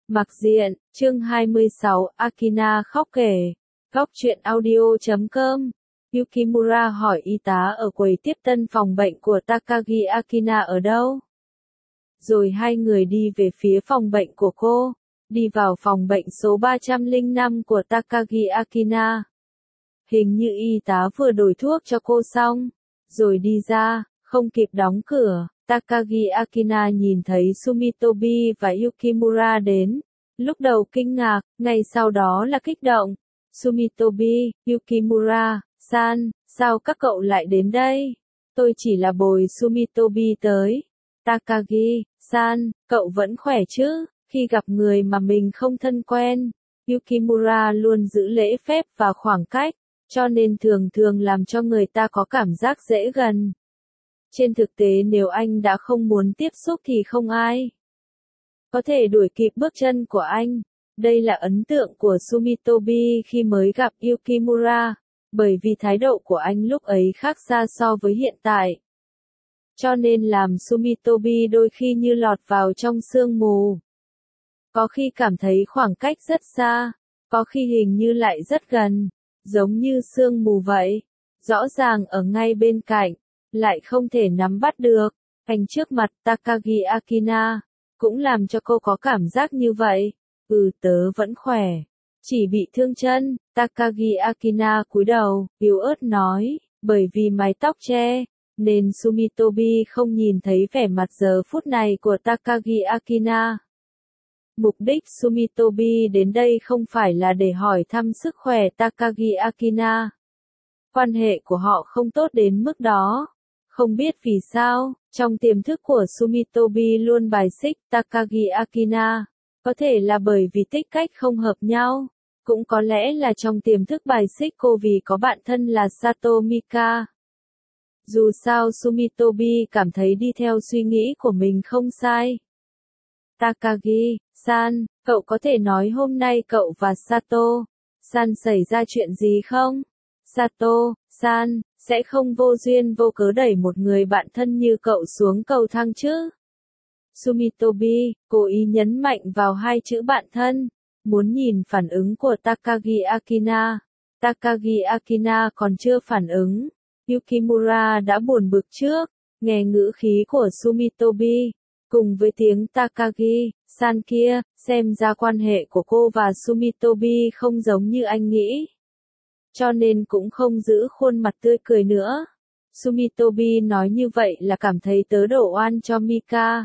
Mặc diện, chương 26, Akina khóc kể. Góc truyện audio.com. Yukimura hỏi y tá ở quầy tiếp tân phòng bệnh của Takagi Akina ở đâu. Rồi hai người đi về phía phòng bệnh của cô, đi vào phòng bệnh số 305 của Takagi Akina. Hình như y tá vừa đổi thuốc cho cô xong, rồi đi ra, không kịp đóng cửa. Takagi Akina nhìn thấy Sumitobi và Yukimura đến. Lúc đầu kinh ngạc, ngay sau đó là kích động. Sumitobi, Yukimura, san, sao các cậu lại đến đây? Tôi chỉ là bồi Sumitobi tới. Takagi, san, cậu vẫn khỏe chứ? Khi gặp người mà mình không thân quen, Yukimura luôn giữ lễ phép và khoảng cách, cho nên thường thường làm cho người ta có cảm giác dễ gần. Trên thực tế nếu anh đã không muốn tiếp xúc thì không ai có thể đuổi kịp bước chân của anh. Đây là ấn tượng của Sumitobi khi mới gặp Yukimura, bởi vì thái độ của anh lúc ấy khác xa so với hiện tại. Cho nên làm Sumitobi đôi khi như lọt vào trong sương mù. Có khi cảm thấy khoảng cách rất xa, có khi hình như lại rất gần, giống như sương mù vậy. Rõ ràng ở ngay bên cạnh, lại không thể nắm bắt được. Anh trước mặt Takagi Akina, cũng làm cho cô có cảm giác như vậy. Tớ vẫn khỏe, chỉ bị thương chân. Takagi Akina cúi đầu, yếu ớt nói, bởi vì mái tóc che, nên Sumitobi không nhìn thấy vẻ mặt giờ phút này của Takagi Akina. Mục đích Sumitobi đến đây không phải là để hỏi thăm sức khỏe Takagi Akina. Quan hệ của họ không tốt đến mức đó. Không biết vì sao, trong tiềm thức của Sumitobi luôn bài xích Takagi Akina. Có thể là bởi vì tích cách không hợp nhau. Cũng có lẽ là trong tiềm thức bài xích cô vì có bạn thân là Sato Mika. Dù sao Sumitobi cảm thấy đi theo suy nghĩ của mình không sai. Takagi-san, cậu có thể nói hôm nay cậu và Sato-san xảy ra chuyện gì không? Sato-san, sẽ không vô duyên vô cớ đẩy một người bạn thân như cậu xuống cầu thang chứ? Sumitobi, cố ý nhấn mạnh vào hai chữ bạn thân, muốn nhìn phản ứng của Takagi Akina. Takagi Akina còn chưa phản ứng. Yukimura đã buồn bực trước, nghe ngữ khí của Sumitobi, cùng với tiếng Takagi-san kia, xem ra quan hệ của cô và Sumitobi không giống như anh nghĩ. Cho nên cũng không giữ khuôn mặt tươi cười nữa. Sumitobi nói như vậy là cảm thấy tớ đổ oan cho Mika.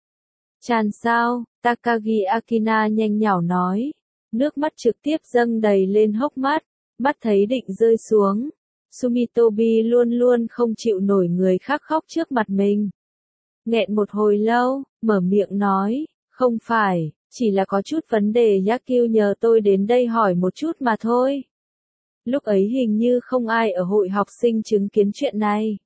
Chàn sao, Takagi Akina nhanh nhảu nói. Nước mắt trực tiếp dâng đầy lên hốc mắt, mắt thấy định rơi xuống. Sumitobi luôn luôn không chịu nổi người khác khóc trước mặt mình. Nghẹn một hồi lâu, mở miệng nói, không phải, chỉ là có chút vấn đề Yakyu nhờ tôi đến đây hỏi một chút mà thôi. Lúc ấy hình như không ai ở hội học sinh chứng kiến chuyện này.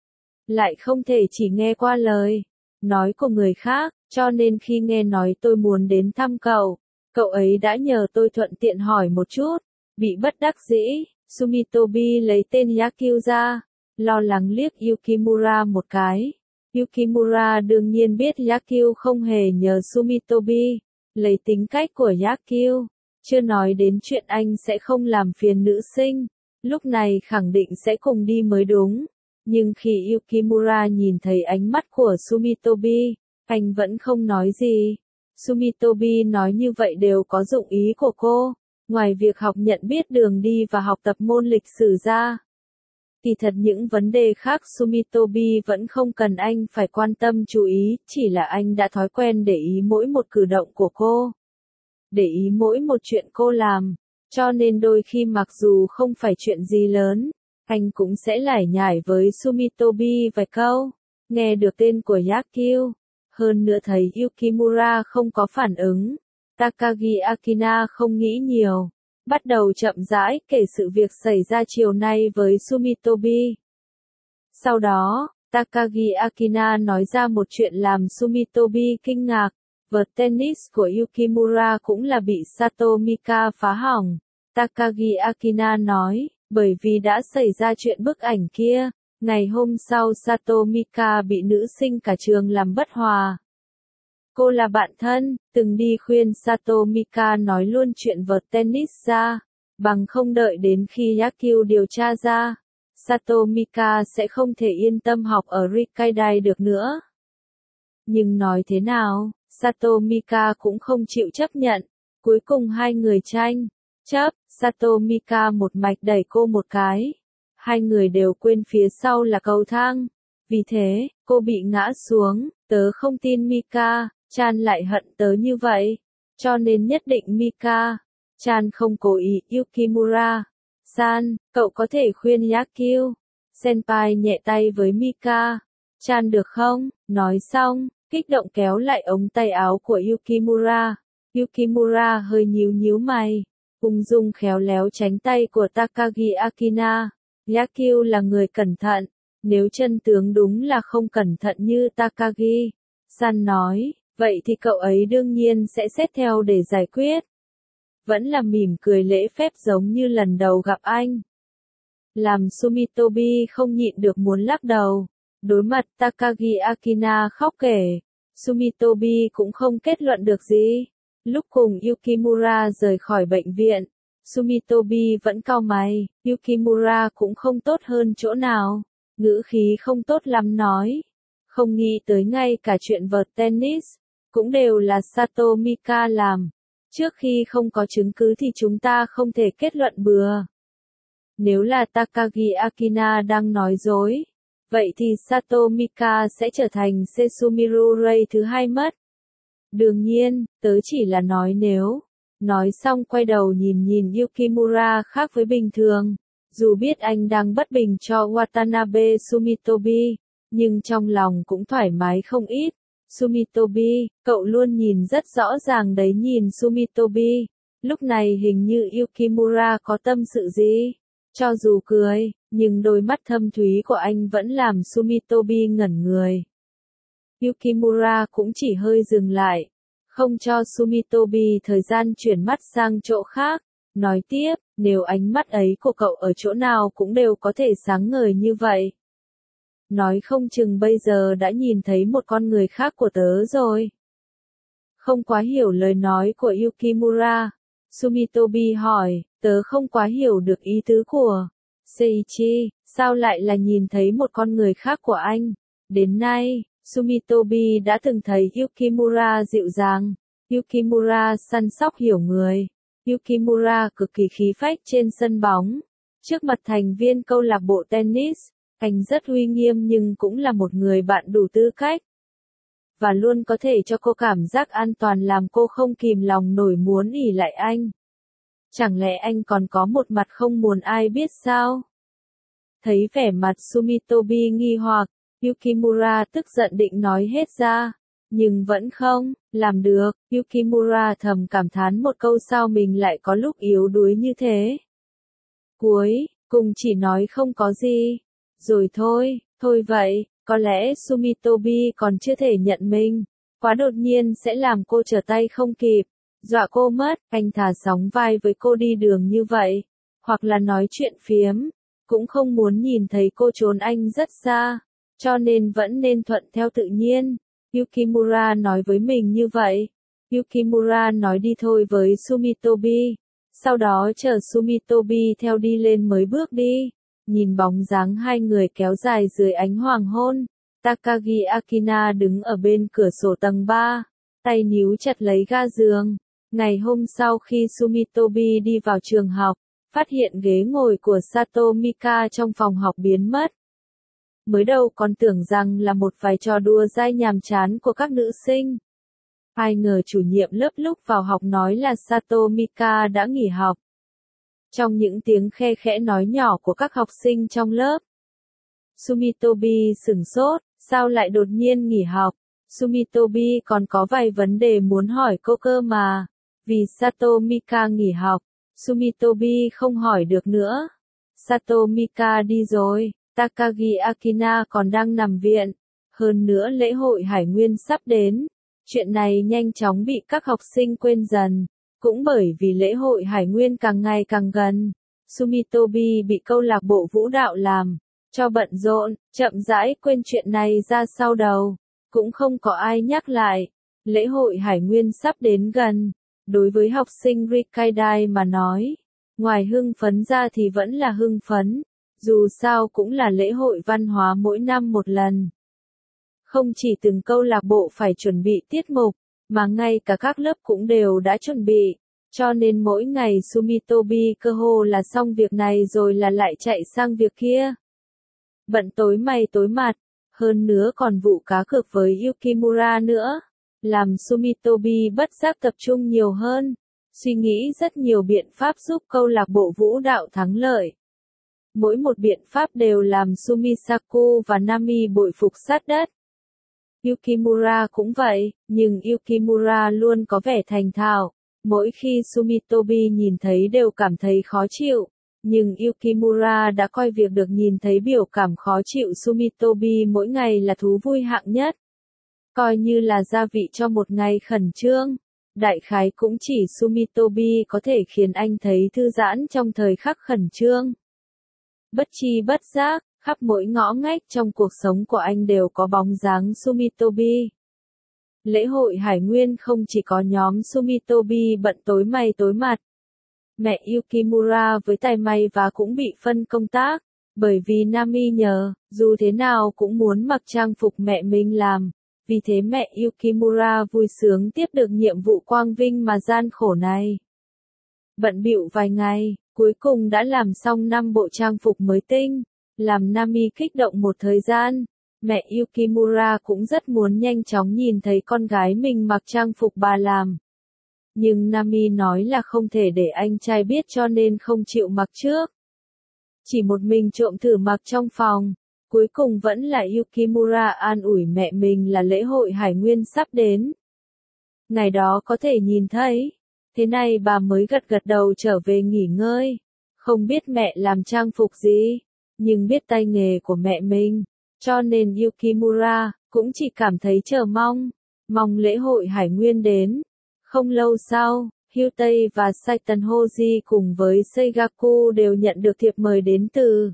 Lại không thể chỉ nghe qua lời nói của người khác, cho nên khi nghe nói tôi muốn đến thăm cậu, cậu ấy đã nhờ tôi thuận tiện hỏi một chút. Bị bất đắc dĩ, Sumitobi lấy tên Yakyu ra, lo lắng liếc Yukimura một cái. Yukimura đương nhiên biết Yakyu không hề nhờ Sumitobi, lấy tính cách của Yakyu, chưa nói đến chuyện anh sẽ không làm phiền nữ sinh, lúc này khẳng định sẽ cùng đi mới đúng. Nhưng khi Yukimura nhìn thấy ánh mắt của Sumitobi, anh vẫn không nói gì. Sumitobi nói như vậy đều có dụng ý của cô, ngoài việc học nhận biết đường đi và học tập môn lịch sử ra. Kỳ thật những vấn đề khác Sumitobi vẫn không cần anh phải quan tâm chú ý, chỉ là anh đã thói quen để ý mỗi một cử động của cô. Để ý mỗi một chuyện cô làm, cho nên đôi khi mặc dù không phải chuyện gì lớn, anh cũng sẽ lải nhải với Sumitobi vài câu. Nghe được tên của Yakyu, hơn nữa thấy Yukimura không có phản ứng, Takagi Akina không nghĩ nhiều, bắt đầu chậm rãi kể sự việc xảy ra chiều nay với Sumitobi. Sau đó, Takagi Akina nói ra một chuyện làm Sumitobi kinh ngạc, vợt tennis của Yukimura cũng là bị Sato Mika phá hỏng. Takagi Akina nói, bởi vì đã xảy ra chuyện bức ảnh kia, ngày hôm sau Sato Mika bị nữ sinh cả trường làm bất hòa. Cô là bạn thân, từng đi khuyên Sato Mika nói luôn chuyện vợt tennis ra, bằng không đợi đến khi Yakyu điều tra ra, Sato Mika sẽ không thể yên tâm học ở Rikkaidai được nữa. Nhưng nói thế nào, Sato Mika cũng không chịu chấp nhận, cuối cùng hai người tranh chấp, Sato Mika một mạch đẩy cô một cái. Hai người đều quên phía sau là cầu thang. Vì thế, cô bị ngã xuống, tớ không tin Mika, Chan lại hận tớ như vậy. Cho nên nhất định Mika, Chan không cố ý Yukimura. San, cậu có thể khuyên Yakyu. Senpai nhẹ tay với Mika. Chan được không? Nói xong, kích động kéo lại ống tay áo của Yukimura. Yukimura hơi nhíu nhíu mày, ung dung khéo léo tránh tay của Takagi Akina. Yakyu là người cẩn thận, nếu chân tướng đúng là không cẩn thận như Takagi, San nói, vậy thì cậu ấy đương nhiên sẽ xét theo để giải quyết. Vẫn là mỉm cười lễ phép giống như lần đầu gặp anh. Làm Sumitobi không nhịn được muốn lắc đầu. Đối mặt Takagi Akina khóc kể, Sumitobi cũng không kết luận được gì. Lúc cùng Yukimura rời khỏi bệnh viện, Sumitobi vẫn cau mày, Yukimura cũng không tốt hơn chỗ nào, ngữ khí không tốt lắm nói. Không nghĩ tới ngay cả chuyện vợt tennis, cũng đều là Sato Mika làm. Trước khi không có chứng cứ thì chúng ta không thể kết luận bừa. Nếu là Takagi Akina đang nói dối, vậy thì Sato Mika sẽ trở thành Sesumiru Ray thứ hai mất. Đương nhiên, tớ chỉ là nói nếu. Nói xong quay đầu nhìn Yukimura khác với bình thường. Dù biết anh đang bất bình cho Watanabe Sumitobi, nhưng trong lòng cũng thoải mái không ít. Sumitobi, cậu luôn nhìn rất rõ ràng đấy nhìn Sumitobi. Lúc này hình như Yukimura có tâm sự gì. Cho dù cười, nhưng đôi mắt thâm thúy của anh vẫn làm Sumitobi ngẩn người. Yukimura cũng chỉ hơi dừng lại, không cho Sumitobi thời gian chuyển mắt sang chỗ khác. Nói tiếp, nếu ánh mắt ấy của cậu ở chỗ nào cũng đều có thể sáng ngời như vậy. Nói không chừng bây giờ đã nhìn thấy một con người khác của tớ rồi. Không quá hiểu lời nói của Yukimura. Sumitobi hỏi, tớ không quá hiểu được ý tứ của Seiichi, sao lại là nhìn thấy một con người khác của anh? Đến nay, Sumitobi đã từng thấy Yukimura dịu dàng, Yukimura săn sóc hiểu người, Yukimura cực kỳ khí phách trên sân bóng. Trước mặt thành viên câu lạc bộ tennis, anh rất uy nghiêm nhưng cũng là một người bạn đủ tư cách. Và luôn có thể cho cô cảm giác an toàn làm cô không kìm lòng nổi muốn ỷ lại anh. Chẳng lẽ anh còn có một mặt không muốn ai biết sao? Thấy vẻ mặt Sumitobi nghi hoặc, Yukimura tức giận định nói hết ra, nhưng vẫn không làm được. Yukimura thầm cảm thán một câu sao mình lại có lúc yếu đuối như thế. Cuối cùng chỉ nói không có gì. Rồi thôi vậy, có lẽ Sumitobi còn chưa thể nhận mình. Quá đột nhiên sẽ làm cô trở tay không kịp. Dọa cô mất, anh thà sóng vai với cô đi đường như vậy. Hoặc là nói chuyện phiếm. Cũng không muốn nhìn thấy cô trốn anh rất xa. Cho nên vẫn nên thuận theo tự nhiên. Yukimura nói với mình như vậy. Yukimura nói đi thôi với Sumitobi. Sau đó chờ Sumitobi theo đi lên mới bước đi. Nhìn bóng dáng hai người kéo dài dưới ánh hoàng hôn. Takagi Akina đứng ở bên cửa sổ tầng 3. Tay níu chặt lấy ga giường. Ngày hôm sau khi Sumitobi đi vào trường học, phát hiện ghế ngồi của Sato Mika trong phòng học biến mất. Mới đầu còn tưởng rằng là một vài trò đùa dai nhàm chán của các nữ sinh. Ai ngờ chủ nhiệm lớp lúc vào học nói là Sato Mika đã nghỉ học. Trong những tiếng khe khẽ nói nhỏ của các học sinh trong lớp. Sumitobi sửng sốt, sao lại đột nhiên nghỉ học? Sumitobi còn có vài vấn đề muốn hỏi cô cơ mà. Vì Sato Mika nghỉ học, Sumitobi không hỏi được nữa. Sato Mika đi rồi, Takagi Akina còn đang nằm viện. Hơn nữa lễ hội Hải Nguyên sắp đến. Chuyện này nhanh chóng bị các học sinh quên dần. Cũng bởi vì lễ hội Hải Nguyên càng ngày càng gần, Sumitobi bị câu lạc bộ vũ đạo làm cho bận rộn, chậm rãi quên chuyện này ra sau đầu. Cũng không có ai nhắc lại. Lễ hội Hải Nguyên sắp đến gần, đối với học sinh Rikkaidai mà nói, ngoài hưng phấn ra thì vẫn là hưng phấn, dù sao cũng là lễ hội văn hóa mỗi năm một lần. Không chỉ từng câu lạc bộ phải chuẩn bị tiết mục, mà ngay cả các lớp cũng đều đã chuẩn bị, cho nên mỗi ngày Sumitobi cơ hồ là xong việc này rồi là lại chạy sang việc kia. Bận tối mày tối mặt, hơn nữa còn vụ cá cược với Yukimura nữa, làm Sumitobi bất giác tập trung nhiều hơn, suy nghĩ rất nhiều biện pháp giúp câu lạc bộ vũ đạo thắng lợi. Mỗi một biện pháp đều làm Sumisaku và Nami bội phục sát đất. Yukimura cũng vậy, nhưng Yukimura luôn có vẻ thành thạo, mỗi khi Sumitobi nhìn thấy đều cảm thấy khó chịu, nhưng Yukimura đã coi việc được nhìn thấy biểu cảm khó chịu Sumitobi mỗi ngày là thú vui hạng nhất. Coi như là gia vị cho một ngày khẩn trương, đại khái cũng chỉ Sumitobi có thể khiến anh thấy thư giãn trong thời khắc khẩn trương. Bất chi bất giác, khắp mỗi ngõ ngách trong cuộc sống của anh đều có bóng dáng Sumitobi. Lễ hội Hải Nguyên không chỉ có nhóm Sumitobi bận tối mày tối mặt. Mẹ Yukimura với tài may và cũng bị phân công tác, bởi vì Nami nhờ, dù thế nào cũng muốn mặc trang phục mẹ mình làm, vì thế mẹ Yukimura vui sướng tiếp được nhiệm vụ quang vinh mà gian khổ này. Bận bịu vài ngày, cuối cùng đã làm xong 5 bộ trang phục mới tinh, làm Nami kích động một thời gian. Mẹ Yukimura cũng rất muốn nhanh chóng nhìn thấy con gái mình mặc trang phục bà làm. Nhưng Nami nói là không thể để anh trai biết cho nên không chịu mặc trước. Chỉ một mình trộm thử mặc trong phòng. Cuối cùng vẫn là Yukimura an ủi mẹ mình là lễ hội Hải Nguyên sắp đến. Ngày đó có thể nhìn thấy. Thế này bà mới gật gật đầu trở về nghỉ ngơi. Không biết mẹ làm trang phục gì, nhưng biết tay nghề của mẹ mình. Cho nên Yukimura cũng chỉ cảm thấy chờ mong lễ hội Hải Nguyên đến. Không lâu sau, Hyutei và Saitan Hoji cùng với Seigaku đều nhận được thiệp mời đến từ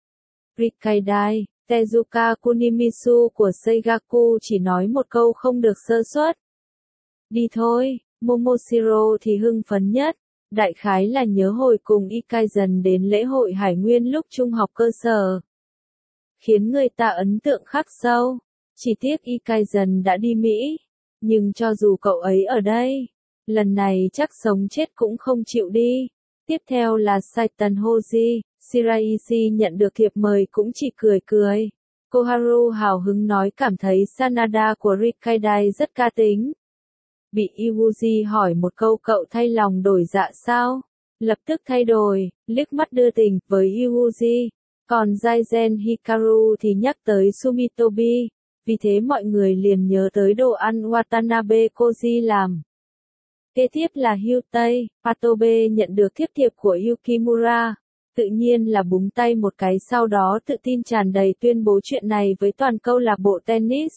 Rikkaidai. Tezuka Kunimisu của Seigaku chỉ nói một câu không được sơ suất. Đi thôi, Momoshiro thì hưng phấn nhất, đại khái là nhớ hồi cùng Ikaizen đến lễ hội Hải Nguyên lúc trung học cơ sở. Khiến người ta ấn tượng khắc sâu, chỉ tiếc Ikaizen đã đi Mỹ, nhưng cho dù cậu ấy ở đây, lần này chắc sống chết cũng không chịu đi. Tiếp theo là Saitan Hoji. Shiraishi nhận được thiệp mời cũng chỉ cười cười. Koharu hào hứng nói cảm thấy Sanada của Rikkaidai rất ca tính. Bị Iwuji hỏi một câu cậu thay lòng đổi dạ sao? Lập tức thay đổi, liếc mắt đưa tình với Iwuji. Còn Jaizen Hikaru thì nhắc tới Sumitobi. Vì thế mọi người liền nhớ tới đồ ăn Watanabe Koji làm. Kế tiếp là Hyutei. Patobe nhận được thiệp của Yukimura. Tự nhiên là búng tay một cái sau đó tự tin tràn đầy tuyên bố chuyện này với toàn câu lạc bộ tennis.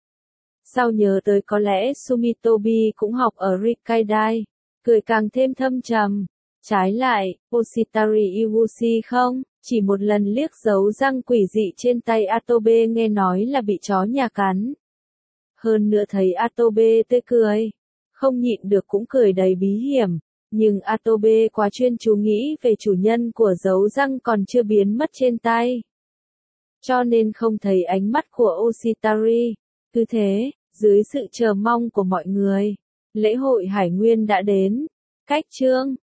Sau nhớ tới có lẽ Sumitobi cũng học ở Rikkaidai, cười càng thêm thâm trầm. Trái lại, Oshitari Iwushi không, chỉ một lần liếc dấu răng quỷ dị trên tay Atobe nghe nói là bị chó nhà cắn. Hơn nữa thấy Atobe tươi cười, không nhịn được cũng cười đầy bí hiểm. Nhưng Atobe quá chuyên chú nghĩ về chủ nhân của dấu răng còn chưa biến mất trên tay. Cho nên không thấy ánh mắt của Oshitari. Cứ thế, dưới sự chờ mong của mọi người, lễ hội Hải Nguyên đã đến. Cách chương